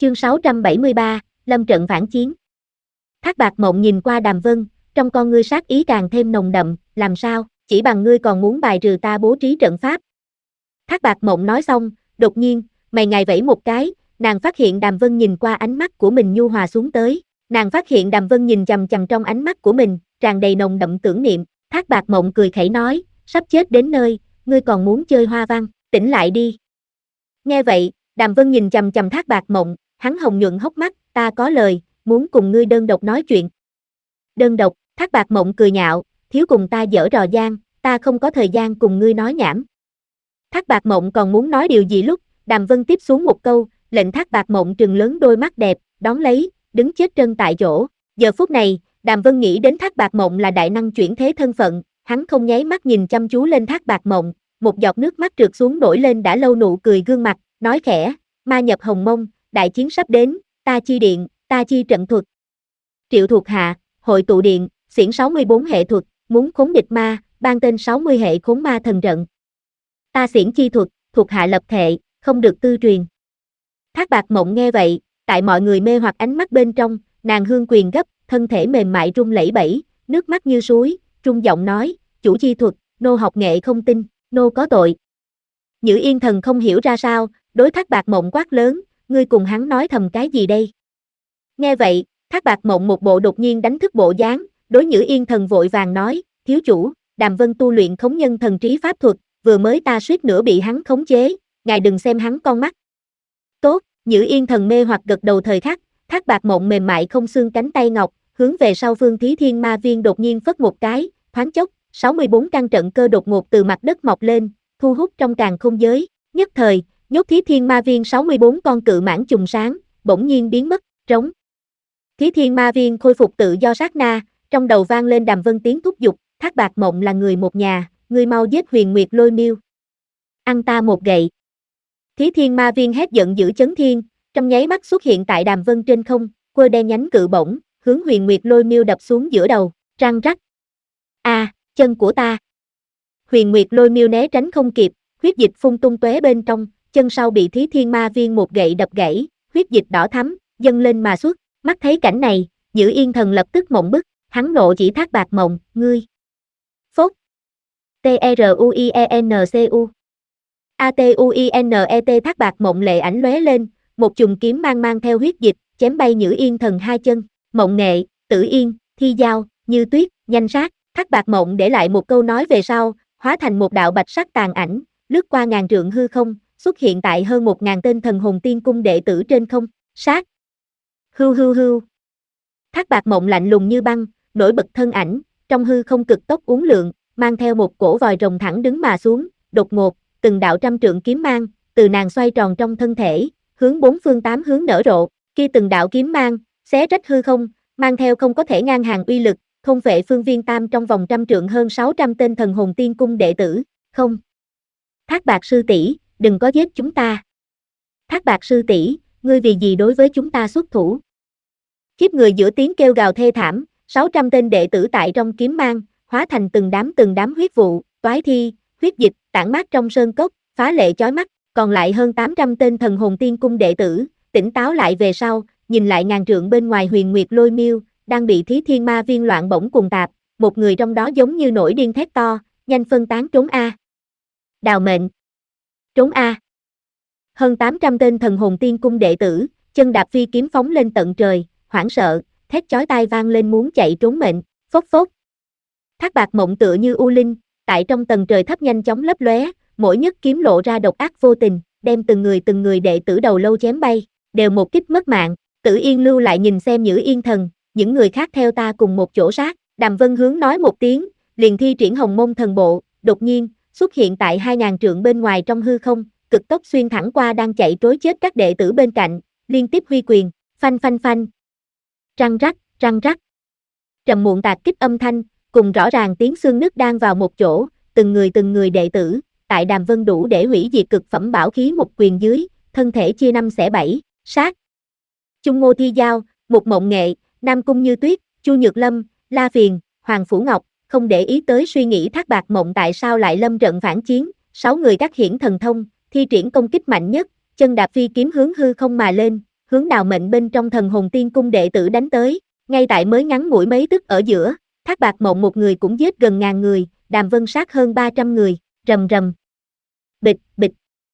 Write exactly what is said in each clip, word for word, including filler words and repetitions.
Chương sáu trăm bảy mươi ba, lâm trận phản chiến. Thác Bạt Mộng nhìn qua Đàm Vân, trong con ngươi sát ý càng thêm nồng đậm, làm sao, chỉ bằng ngươi còn muốn bài trừ ta bố trí trận pháp. Thác Bạt Mộng nói xong, đột nhiên, mày ngài vẫy một cái, nàng phát hiện Đàm Vân nhìn qua ánh mắt của mình nhu hòa xuống tới, nàng phát hiện Đàm Vân nhìn chằm chằm trong ánh mắt của mình, tràn đầy nồng đậm tưởng niệm. Thác Bạt Mộng cười khẩy nói, sắp chết đến nơi, ngươi còn muốn chơi hoa văn, tỉnh lại đi. Nghe vậy, Đàm Vân nhìn chằm chằm Thác Bạt Mộng, hắn hồng nhuận hốc mắt, ta có lời, muốn cùng ngươi đơn độc nói chuyện. Đơn độc, Thác Bạt Mộng cười nhạo, thiếu cùng ta giở trò gian, ta không có thời gian cùng ngươi nói nhảm. Thác Bạt Mộng còn muốn nói điều gì lúc, Đàm Vân tiếp xuống một câu, lệnh Thác Bạt Mộng trừng lớn đôi mắt đẹp, đón lấy, đứng chết trân tại chỗ. Giờ phút này, Đàm Vân nghĩ đến Thác Bạt Mộng là đại năng chuyển thế thân phận, hắn không nháy mắt nhìn chăm chú lên Thác Bạt Mộng, một giọt nước mắt trượt xuống nổi lên đã lâu nụ cười gương mặt, nói khẽ, ma nhập hồng mông, đại chiến sắp đến, ta chi điện, ta chi trận thuật. Triệu thuộc hạ, hội tụ điện, xiển sáu mươi bốn hệ thuật, muốn khốn địch ma, ban tên sáu mươi hệ khốn ma thần trận. Ta xiển chi thuật, thuộc hạ lập thệ, không được tư truyền. Thác Bạt Mộng nghe vậy, tại mọi người mê hoặc ánh mắt bên trong, nàng hương quyền gấp, thân thể mềm mại run lẩy bẩy, nước mắt như suối, trung giọng nói, chủ chi thuật, nô học nghệ không tin, nô có tội. Nhữ Yên Thần không hiểu ra sao, đối Thác Bạt Mộng quát lớn, ngươi cùng hắn nói thầm cái gì đây? Nghe vậy, Thác Bạt Mộng một bộ đột nhiên đánh thức bộ dáng, đối Nhữ Yên Thần vội vàng nói, thiếu chủ, Đàm Vân tu luyện khống nhân thần trí pháp thuật, vừa mới ta suýt nữa bị hắn khống chế, ngài đừng xem hắn con mắt. Tốt, Nhữ Yên Thần mê hoặc gật đầu thời khắc, Thác Bạt Mộng mềm mại không xương cánh tay ngọc, hướng về sau Phương Thí Thiên Ma Viên đột nhiên phất một cái, thoáng chốc, sáu mươi bốn căn trận cơ đột ngột từ mặt đất mọc lên, thu hút trong càn khôn giới, nhất thời, nhốt Thí Thiên Ma Viên sáu mươi bốn con cự mãng trùng sáng, bỗng nhiên biến mất, trống. Thí Thiên Ma Viên khôi phục tự do sát na, trong đầu vang lên Đàm Vân tiếng thúc giục, Thác Bạt Mộng là người một nhà, ngươi mau giết Huyền Nguyệt Lôi Miêu. Ăn ta một gậy. Thí Thiên Ma Viên hét giận dữ chấn thiên, trong nháy mắt xuất hiện tại Đàm Vân trên không, quơ đen nhánh cự bổng, hướng Huyền Nguyệt Lôi Miêu đập xuống giữa đầu, răng rắc. A, à, chân của ta. Huyền Nguyệt Lôi Miêu né tránh không kịp, huyết dịch phun tung tóe bên trong, chân sau bị Thí Thiên Ma Viên một gậy đập gãy, huyết dịch đỏ thắm, dâng lên mà xuất. Mắt thấy cảnh này, Nhữ Yên Thần lập tức mộng bức, hắn nộ chỉ Thác Bạt Mộng, ngươi. Phốt. T R U I E N C U. A T U I N E T Thác Bạt Mộng lệ ảnh lóe lên, một chùm kiếm mang mang theo huyết dịch, chém bay Nhữ Yên Thần hai chân, Mộng Nghệ, Tử Yên, Thi Giao, Như Tuyết, nhanh sát. Thác Bạt Mộng để lại một câu nói về sau, hóa thành một đạo bạch sắc tàn ảnh, lướt qua ngàn trượng hư không, xuất hiện tại hơn một ngàn tên thần hồn tiên cung đệ tử trên không, sát. Hưu hưu hưu. Thác Bạt Mộng lạnh lùng như băng, nổi bật thân ảnh, trong hư không cực tốc uốn lượn, mang theo một cổ vòi rồng thẳng đứng mà xuống, đột ngột, từng đạo trăm trượng kiếm mang, từ nàng xoay tròn trong thân thể, hướng bốn phương tám hướng nở rộ, kia từng đạo kiếm mang, xé rách hư không, mang theo không có thể ngang hàng uy lực, thôn phệ phương viên tam trong vòng trăm trượng hơn sáu trăm tên thần hồn tiên cung đệ tử, không. Thác Bạt sư tỷ, đừng có giết chúng ta. Thác Bạt sư tỷ, ngươi vì gì đối với chúng ta xuất thủ? Khiếp người giữa tiếng kêu gào thê thảm, sáu trăm tên đệ tử tại trong kiếm mang, hóa thành từng đám từng đám huyết vụ, toái thi, huyết dịch, tản mát trong sơn cốc, phá lệ chói mắt, còn lại hơn tám trăm tên thần hồn tiên cung đệ tử, tỉnh táo lại về sau, nhìn lại ngàn trượng bên ngoài Huyền Nguyệt Lôi Miêu, đang bị Thí Thiên Ma Viên loạn bổng cuồng tạp, một người trong đó giống như nổi điên thét to, nhanh phân tán trốn a. Đào mệnh. Trốn a. Hơn tám trăm tên thần hồn tiên cung đệ tử, chân đạp phi kiếm phóng lên tận trời, hoảng sợ, thét chói tai vang lên muốn chạy trốn mệnh, phốc phốc. Thác Bạt Mộng tựa như u linh, tại trong tầng trời thấp nhanh chóng lấp lóe, mỗi nhất kiếm lộ ra độc ác vô tình, đem từng người từng người đệ tử đầu lâu chém bay, đều một kích mất mạng. Tử Yên lưu lại nhìn xem Nhữ Yên Thần, những người khác theo ta cùng một chỗ sát. Đàm Vân hướng nói một tiếng, liền thi triển Hồng Môn Thần Bộ, đột nhiên xuất hiện tại hai ngàn trượng bên ngoài trong hư không, cực tốc xuyên thẳng qua đang chạy trối chết các đệ tử bên cạnh, liên tiếp huy quyền, phanh phanh phanh. Răng rắc, răng rắc. Trầm muộn tạc kích âm thanh, cùng rõ ràng tiếng xương nứt đang vào một chỗ, từng người từng người đệ tử, tại Đàm Vân đủ để hủy diệt cực phẩm bảo khí một quyền dưới, thân thể chia năm xẻ bảy, sát. Chung Ngô Thi Giao, Một Mộng Nghệ, Nam Cung Như Tuyết, Chu Nhược Lâm, La Phiền, Hoàng Phủ Ngọc, không để ý tới suy nghĩ Thác Bạt Mộng tại sao lại lâm trận phản chiến, sáu người các hiển thần thông, thi triển công kích mạnh nhất, chân đạp phi kiếm hướng hư không mà lên, hướng Đào Mệnh bên trong Thần Hồn Tiên Cung đệ tử đánh tới, ngay tại mới ngắn ngủi mấy tức ở giữa, Thác Bạt Mộng một người cũng giết gần ngàn người, Đàm Vân sát hơn ba trăm người, rầm rầm. Bịch, bịch.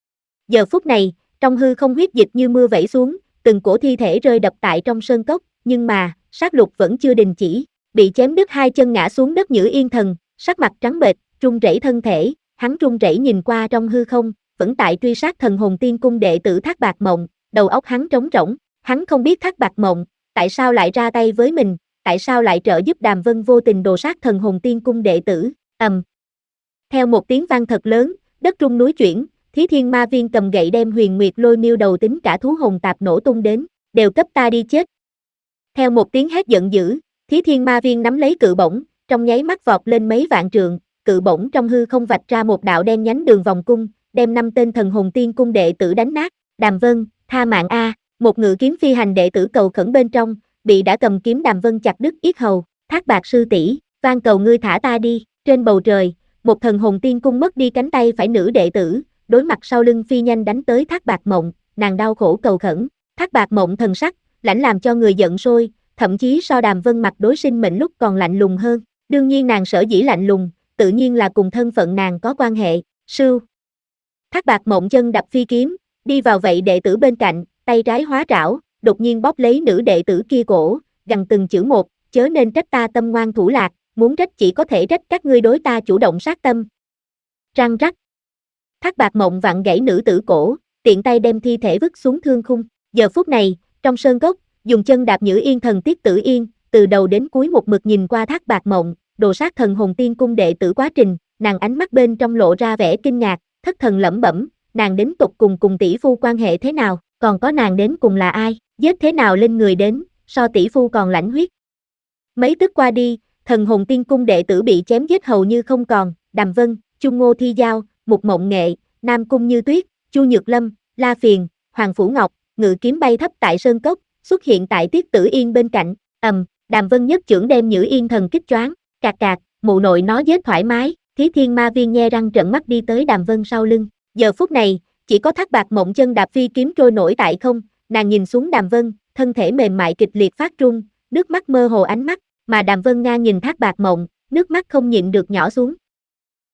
Giờ phút này, trong hư không huyết dịch như mưa vẩy xuống, từng cổ thi thể rơi đập tại trong sơn cốc, nhưng mà, sát lục vẫn chưa đình chỉ, bị chém đứt hai chân ngã xuống đất Nhữ Yên Thần, sắc mặt trắng bệch, run rẩy thân thể, hắn run rẩy nhìn qua trong hư không, vẫn tại truy sát Thần Hồn Tiên Cung đệ tử Thác Bạt Mộng, đầu óc hắn trống rỗng, hắn không biết Thác Bạt Mộng, tại sao lại ra tay với mình, tại sao lại trợ giúp Đàm Vân vô tình đồ sát Thần Hồn Tiên Cung đệ tử, ầm. Theo một tiếng vang thật lớn, đất rung núi chuyển, Thí Thiên Ma Viên cầm gậy đem Huyền Nguyệt Lôi Miêu đầu tính cả thú hồn tạp nổ tung đến, đều cấp ta đi chết. Theo một tiếng hét giận dữ, Thí Thiên Ma Viên nắm lấy cự bổng, trong nháy mắt vọt lên mấy vạn trượng, cự bổng trong hư không vạch ra một đạo đen nhánh đường vòng cung, đem năm tên Thần Hồn Tiên Cung đệ tử đánh nát. Đàm Vân, tha mạng a, một ngự kiếm phi hành đệ tử cầu khẩn bên trong, bị đã cầm kiếm Đàm Vân chặt đứt yết hầu, Thác Bạt sư tỷ, van cầu ngươi thả ta đi. Trên bầu trời, một Thần Hồn Tiên Cung mất đi cánh tay phải nữ đệ tử, đối mặt sau lưng phi nhanh đánh tới Thác Bạt Mộng, nàng đau khổ cầu khẩn. Thác Bạt Mộng thần sắc, lãnh làm cho người giận sôi, thậm chí so Đàm Vân mặt đối sinh mệnh lúc còn lạnh lùng hơn. Đương nhiên nàng sở dĩ lạnh lùng, tự nhiên là cùng thân phận nàng có quan hệ. Sưu. Thác Bạt Mộng chân đập phi kiếm, đi vào vậy đệ tử bên cạnh, tay trái hóa trảo, đột nhiên bóp lấy nữ đệ tử kia cổ, gằn từng chữ một, chớ nên trách ta tâm ngoan thủ lạc, muốn trách chỉ có thể trách các ngươi đối ta chủ động sát tâm. Răng rắc. Thác Bạt Mộng vặn gãy nữ tử cổ, tiện tay đem thi thể vứt xuống thương khung. Giờ phút này, trong sơn cốc, dùng chân đạp Nhữ Yên Thần Tiết Tử Yên, từ đầu đến cuối một mực nhìn qua Thác Bạt Mộng, đồ sát Thần Hồn Tiên Cung đệ tử quá trình, nàng ánh mắt bên trong lộ ra vẻ kinh ngạc, thất thần lẩm bẩm, nàng đến tục cùng cùng tỷ phu quan hệ thế nào, còn có nàng đến cùng là ai, giết thế nào lên người đến, so tỷ phu còn lãnh huyết. Mấy tức qua đi, Thần Hồn Tiên Cung đệ tử bị chém giết hầu như không còn, Đàm Vân, Chung Ngô Thi Giao, Mục Mộng Nghệ, Nam Cung Như Tuyết, Chu Nhược Lâm, La Phiền, Hoàng Phủ Ngọc, ngự kiếm bay thấp tại sơn cốc, xuất hiện tại Tiết Tử Yên bên cạnh, ầm, Đàm Vân nhất chưởng đem Nhữ Yên Thần kích choáng, cạc cạc, mụ nội nó giết thoải mái, Thí Thiên Ma Viên nhe răng trợn mắt đi tới Đàm Vân sau lưng. Giờ phút này, chỉ có Thác Bạt Mộng chân đạp phi kiếm trôi nổi tại không, nàng nhìn xuống Đàm Vân, thân thể mềm mại kịch liệt phát run, nước mắt mơ hồ ánh mắt, mà Đàm Vân ngang nhìn Thác Bạt Mộng, nước mắt không nhịn được nhỏ xuống.